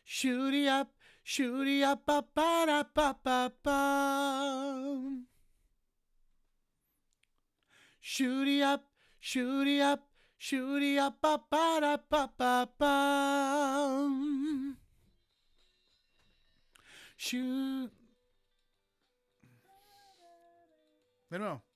shooty up, shooty up, ba ba da ba ba ba. Shooty up, shooty up, shooty up, ba ba da ba ba ba. Shoot. De nuevo.